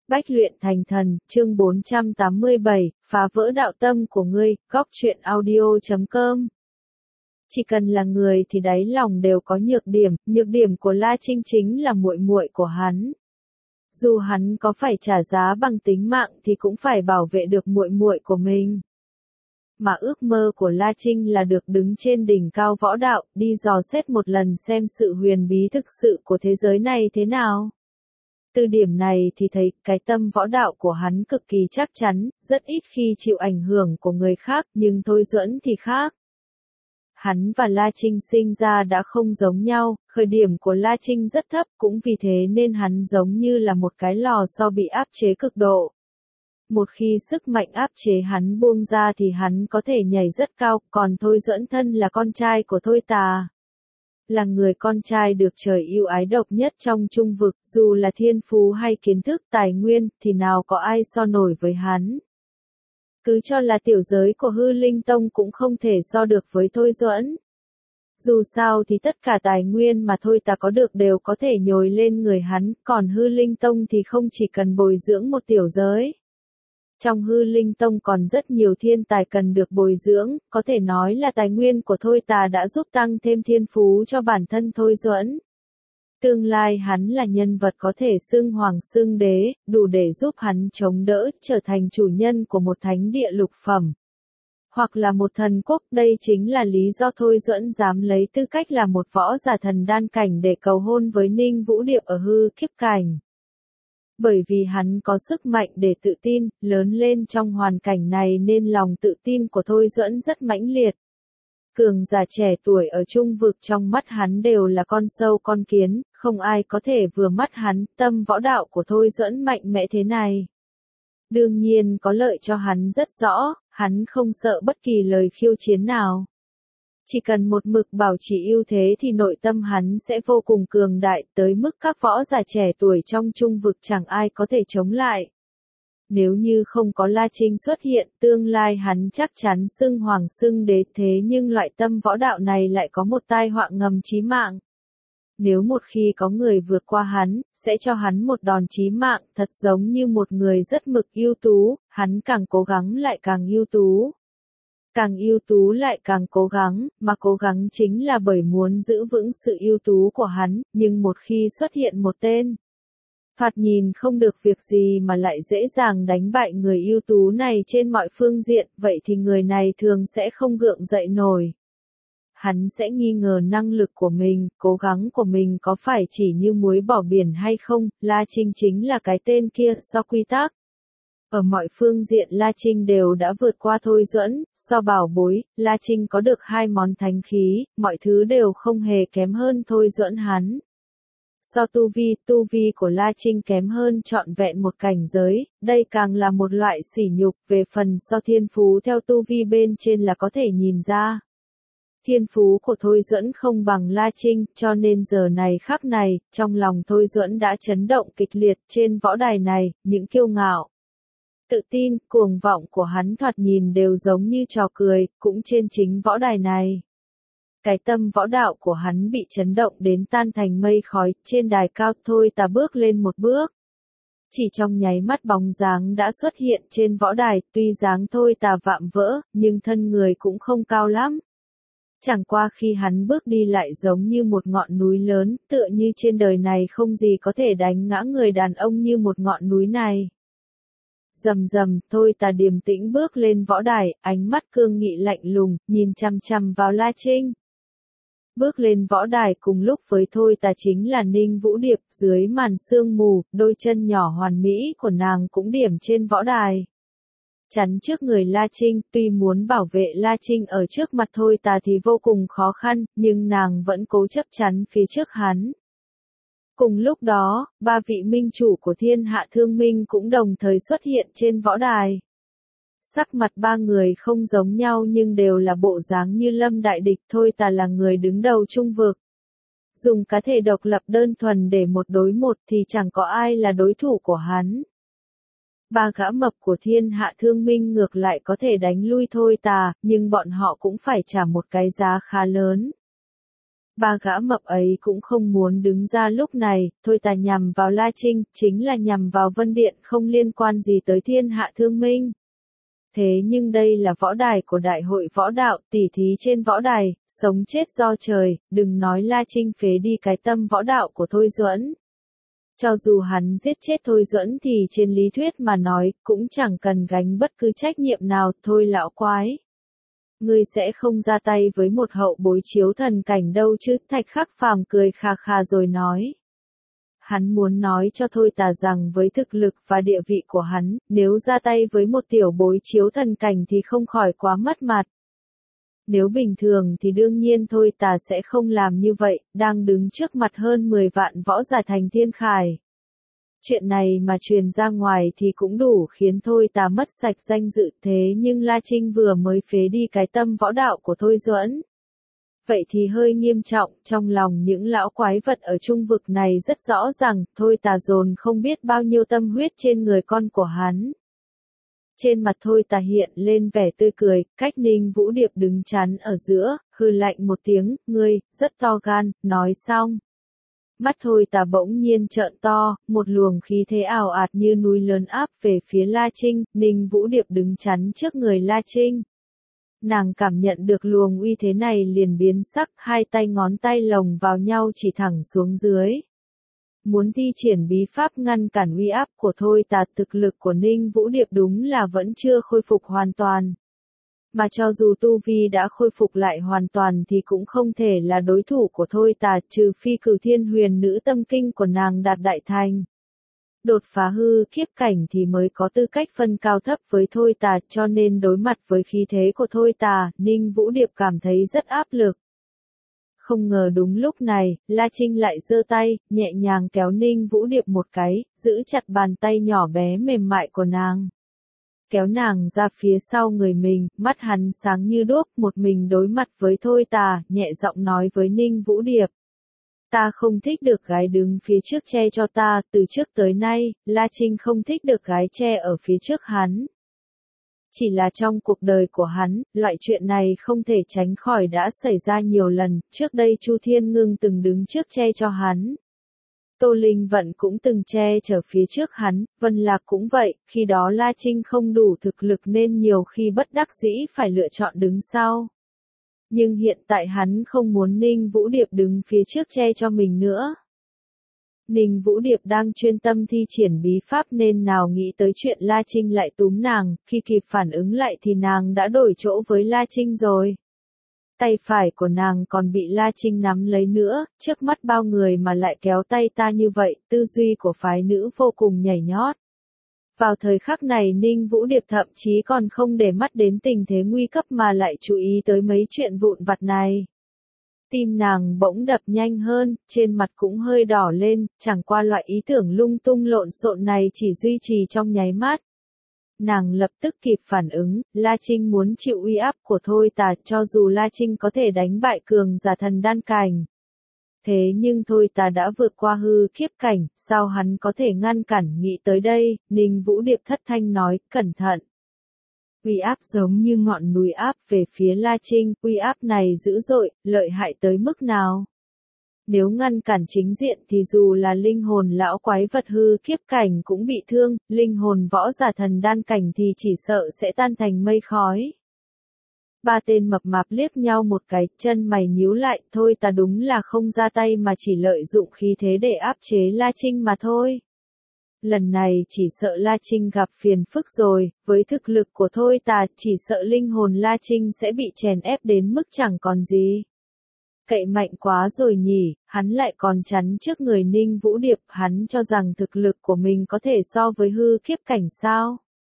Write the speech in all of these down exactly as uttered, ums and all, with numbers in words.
Bách luyện thành thần, chương bốn trăm tám mươi bảy, phá vỡ đạo tâm của ngươi, góc truyện audio chấm com. Chỉ cần là người thì đáy lòng đều có nhược điểm, nhược điểm của La Trinh chính là muội muội của hắn. Dù hắn có phải trả giá bằng tính mạng thì cũng phải bảo vệ được muội muội của mình. Mà ước mơ của La Trinh là được đứng trên đỉnh cao võ đạo, đi dò xét một lần xem sự huyền bí thực sự của thế giới này thế nào. Từ điểm này thì thấy cái tâm võ đạo của hắn cực kỳ chắc chắn, rất ít khi chịu ảnh hưởng của người khác, nhưng Thôi Duẫn thì khác. Hắn và La Trinh sinh ra đã không giống nhau, khởi điểm của La Trinh rất thấp, cũng vì thế nên hắn giống như là một cái lò xo bị áp chế cực độ. Một khi sức mạnh áp chế hắn buông ra thì hắn có thể nhảy rất cao, còn Thôi Duẫn thân là con trai của Thôi Tà. Là người con trai được trời yêu ái độc nhất trong trung vực, dù là thiên phú hay kiến thức tài nguyên, thì nào có ai so nổi với hắn. Cứ cho là tiểu giới của Hư Linh Tông cũng không thể so được với Thôi Duẫn. Dù sao thì tất cả tài nguyên mà Thôi Tà có được đều có thể nhồi lên người hắn, còn Hư Linh Tông thì không chỉ cần bồi dưỡng một tiểu giới. Trong Hư Linh Tông còn rất nhiều thiên tài cần được bồi dưỡng, có thể nói là tài nguyên của Thôi Tà đã giúp tăng thêm thiên phú cho bản thân Thôi Duẫn. Tương lai hắn là nhân vật có thể xưng hoàng xưng đế, đủ để giúp hắn chống đỡ, trở thành chủ nhân của một thánh địa lục phẩm. Hoặc là một thần quốc, đây chính là lý do Thôi Duẫn dám lấy tư cách là một võ giả thần đan cảnh để cầu hôn với Ninh Vũ Điệp ở hư kiếp cảnh. Bởi vì hắn có sức mạnh để tự tin, lớn lên trong hoàn cảnh này nên lòng tự tin của Thôi Duẫn rất mãnh liệt. Cường giả trẻ tuổi ở trung vực trong mắt hắn đều là con sâu con kiến, không ai có thể vừa mắt hắn, tâm võ đạo của Thôi Duẫn mạnh mẽ thế này. Đương nhiên có lợi cho hắn rất rõ, hắn không sợ bất kỳ lời khiêu chiến nào. Chỉ cần một mực bảo trì ưu thế thì nội tâm hắn sẽ vô cùng cường đại, tới mức các võ giả trẻ tuổi trong trung vực chẳng ai có thể chống lại. Nếu như không có La Trinh xuất hiện, tương lai hắn chắc chắn xưng hoàng xưng đế, thế nhưng loại tâm võ đạo này lại có một tai họa ngầm chí mạng. Nếu một khi có người vượt qua hắn, sẽ cho hắn một đòn chí mạng, thật giống như một người rất mực ưu tú, hắn càng cố gắng lại càng ưu tú. Càng ưu tú lại càng cố gắng, mà cố gắng chính là bởi muốn giữ vững sự ưu tú của hắn, nhưng một khi xuất hiện một tên thoạt nhìn không được việc gì mà lại dễ dàng đánh bại người ưu tú này trên mọi phương diện, vậy thì người này thường sẽ không gượng dậy nổi. Hắn sẽ nghi ngờ năng lực của mình, cố gắng của mình có phải chỉ như muối bỏ biển hay không, La Trinh chính là cái tên kia, so quy tắc. Ở mọi phương diện La Trinh đều đã vượt qua Thôi Duẫn, so bảo bối, La Trinh có được hai món thánh khí, mọi thứ đều không hề kém hơn Thôi Duẫn hắn. So tu vi, tu vi của La Trinh kém hơn trọn vẹn một cảnh giới, đây càng là một loại sỉ nhục, về phần so thiên phú theo tu vi bên trên là có thể nhìn ra. Thiên phú của Thôi Duẫn không bằng La Trinh, cho nên giờ này khắc này, trong lòng Thôi Duẫn đã chấn động kịch liệt trên võ đài này, những kiêu ngạo, tự tin, cuồng vọng của hắn thoạt nhìn đều giống như trò cười, cũng trên chính võ đài này. Cái tâm võ đạo của hắn bị chấn động đến tan thành mây khói, trên đài cao Thôi Tà bước lên một bước. Chỉ trong nháy mắt bóng dáng đã xuất hiện trên võ đài, tuy dáng Thôi Tà vạm vỡ, nhưng thân người cũng không cao lắm. Chẳng qua khi hắn bước đi lại giống như một ngọn núi lớn, tựa như trên đời này không gì có thể đánh ngã người đàn ông như một ngọn núi này. Rầm rầm, Thôi Tà điềm tĩnh bước lên võ đài, ánh mắt cương nghị lạnh lùng, nhìn chằm chằm vào La Trinh. Bước lên võ đài cùng lúc với Thôi Tà chính là Ninh Vũ Điệp, dưới màn sương mù, đôi chân nhỏ hoàn mỹ của nàng cũng điểm trên võ đài. Chắn trước người La Trinh, tuy muốn bảo vệ La Trinh ở trước mặt Thôi Tà thì vô cùng khó khăn, nhưng nàng vẫn cố chấp chắn phía trước hắn. Cùng lúc đó, ba vị minh chủ của Thiên Hạ Thương Minh cũng đồng thời xuất hiện trên võ đài. Sắc mặt ba người không giống nhau nhưng đều là bộ dáng như lâm đại địch. Thôi Tà là người đứng đầu trung vực. Dùng cá thể độc lập đơn thuần để một đối một thì chẳng có ai là đối thủ của hắn. Ba gã mập của Thiên Hạ Thương Minh ngược lại có thể đánh lui Thôi Tà, nhưng bọn họ cũng phải trả một cái giá khá lớn. Ba gã mập ấy cũng không muốn đứng ra lúc này, thôi ta nhằm vào La Trinh, chính là nhằm vào Vân Điện, không liên quan gì tới thiên hạ thương minh. Thế nhưng đây là võ đài của đại hội võ đạo, tỉ thí trên võ đài, sống chết do trời, đừng nói La Trinh phế đi cái tâm võ đạo của Thôi Duẫn. Cho dù hắn giết chết Thôi Duẫn thì trên lý thuyết mà nói, cũng chẳng cần gánh bất cứ trách nhiệm nào, thôi lão quái. Ngươi sẽ không ra tay với một hậu bối chiếu thần cảnh đâu chứ, Thạch Khắc Phàm cười khà khà rồi nói. Hắn muốn nói cho Thôi Tà rằng với thực lực và địa vị của hắn, nếu ra tay với một tiểu bối chiếu thần cảnh thì không khỏi quá mất mặt. Nếu bình thường thì đương nhiên Thôi Tà sẽ không làm như vậy, đang đứng trước mặt hơn mười vạn võ giả thành thiên khải. Chuyện này mà truyền ra ngoài thì cũng đủ khiến Thôi Tà mất sạch danh dự, thế nhưng La Trinh vừa mới phế đi cái tâm võ đạo của Thôi Duẫn. Vậy thì hơi nghiêm trọng, trong lòng những lão quái vật ở trung vực này rất rõ rằng, Thôi Tà dồn không biết bao nhiêu tâm huyết trên người con của hắn. Trên mặt Thôi Tà hiện lên vẻ tươi cười, cách Ninh Vũ Điệp đứng chắn ở giữa, hừ lạnh một tiếng, ngươi, rất to gan, nói xong. Mắt Thôi Tà bỗng nhiên trợn to, một luồng khí thế ảo ạt như núi lớn áp về phía La Trinh, Ninh Vũ Điệp đứng chắn trước người La Trinh. Nàng cảm nhận được luồng uy thế này liền biến sắc, hai tay ngón tay lồng vào nhau chỉ thẳng xuống dưới. Muốn thi triển bí pháp ngăn cản uy áp của Thôi Tà, thực lực của Ninh Vũ Điệp đúng là vẫn chưa khôi phục hoàn toàn. Mà cho dù tu vi đã khôi phục lại hoàn toàn thì cũng không thể là đối thủ của Thôi Tà, trừ phi Cửu Thiên Huyền Nữ tâm kinh của nàng đạt đại thành. Đột phá hư kiếp cảnh thì mới có tư cách phân cao thấp với Thôi Tà, cho nên đối mặt với khí thế của Thôi Tà, Ninh Vũ Điệp cảm thấy rất áp lực. Không ngờ đúng lúc này, La Trinh lại giơ tay, nhẹ nhàng kéo Ninh Vũ Điệp một cái, giữ chặt bàn tay nhỏ bé mềm mại của nàng. Kéo nàng ra phía sau người mình, mắt hắn sáng như đuốc, một mình đối mặt với Thôi Tà, nhẹ giọng nói với Ninh Vũ Điệp. Ta không thích được gái đứng phía trước che cho ta, từ trước tới nay, La Trinh không thích được gái che ở phía trước hắn. Chỉ là trong cuộc đời của hắn, loại chuyện này không thể tránh khỏi đã xảy ra nhiều lần, trước đây Chu Thiên Ngưng từng đứng trước che cho hắn. Tô Linh Vận cũng từng che chở phía trước hắn, Vân Lạc cũng vậy, khi đó La Trinh không đủ thực lực nên nhiều khi bất đắc dĩ phải lựa chọn đứng sau. Nhưng hiện tại hắn không muốn Ninh Vũ Điệp đứng phía trước che cho mình nữa. Ninh Vũ Điệp đang chuyên tâm thi triển bí pháp nên nào nghĩ tới chuyện La Trinh lại túm nàng, khi kịp phản ứng lại thì nàng đã đổi chỗ với La Trinh rồi. Tay phải của nàng còn bị La Trinh nắm lấy nữa, trước mắt bao người mà lại kéo tay ta như vậy, tư duy của phái nữ vô cùng nhảy nhót. Vào thời khắc này Ninh Vũ Điệp thậm chí còn không để mắt đến tình thế nguy cấp mà lại chú ý tới mấy chuyện vụn vặt này. Tim nàng bỗng đập nhanh hơn, trên mặt cũng hơi đỏ lên, chẳng qua loại ý tưởng lung tung lộn xộn này chỉ duy trì trong nháy mắt. Nàng lập tức kịp phản ứng, La Trinh muốn chịu uy áp của Thôi Tà, cho dù La Trinh có thể đánh bại cường giả thần đan cảnh. Thế nhưng Thôi Tà đã vượt qua hư kiếp cảnh, sao hắn có thể ngăn cản? Nghĩ tới đây, Ninh Vũ Điệp thất thanh nói, cẩn thận. Uy áp giống như ngọn núi áp về phía La Trinh, uy áp này dữ dội, lợi hại tới mức nào? Nếu ngăn cản chính diện thì dù là linh hồn lão quái vật hư kiếp cảnh cũng bị thương, linh hồn võ giả thần đan cảnh thì chỉ sợ sẽ tan thành mây khói. Ba tên mập mạp liếc nhau một cái, chân mày nhíu lại, Thôi Ta đúng là không ra tay mà chỉ lợi dụng khí thế để áp chế La Trinh mà thôi. Lần này chỉ sợ La Trinh gặp phiền phức rồi, với thực lực của Thôi Ta chỉ sợ linh hồn La Trinh sẽ bị chèn ép đến mức chẳng còn gì. Cậy mạnh quá rồi nhỉ, hắn lại còn chắn trước người Ninh Vũ Điệp, hắn cho rằng thực lực của mình có thể so với hư kiếp cảnh sao?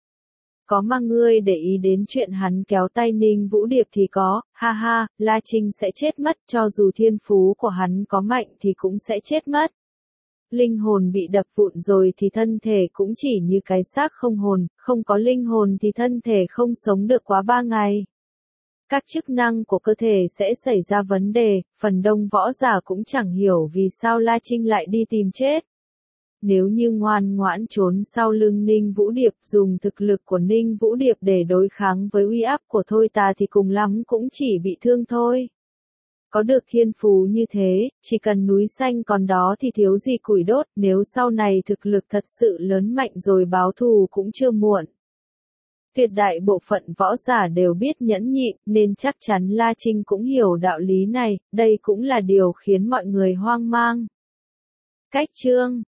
Có mà ngươi để ý đến chuyện hắn kéo tay Ninh Vũ Điệp thì có, ha ha, La Trinh sẽ chết mất, cho dù thiên phú của hắn có mạnh thì cũng sẽ chết mất. Linh hồn bị đập vụn rồi thì thân thể cũng chỉ như cái xác không hồn, không có linh hồn thì thân thể không sống được quá ba ngày. Các chức năng của cơ thể sẽ xảy ra vấn đề, phần đông võ giả cũng chẳng hiểu vì sao La Trinh lại đi tìm chết. Nếu như ngoan ngoãn trốn sau lưng Ninh Vũ Điệp, dùng thực lực của Ninh Vũ Điệp để đối kháng với uy áp của Thôi Ta thì cùng lắm cũng chỉ bị thương thôi. có được thiên phú như thế, chỉ cần núi xanh còn đó thì thiếu gì củi đốt, nếu sau này thực lực thật sự lớn mạnh rồi báo thù cũng chưa muộn. Tuyệt đại bộ phận võ giả đều biết nhẫn nhịn, nên chắc chắn La Trinh cũng hiểu đạo lý này, đây cũng là điều khiến mọi người hoang mang. Cách chương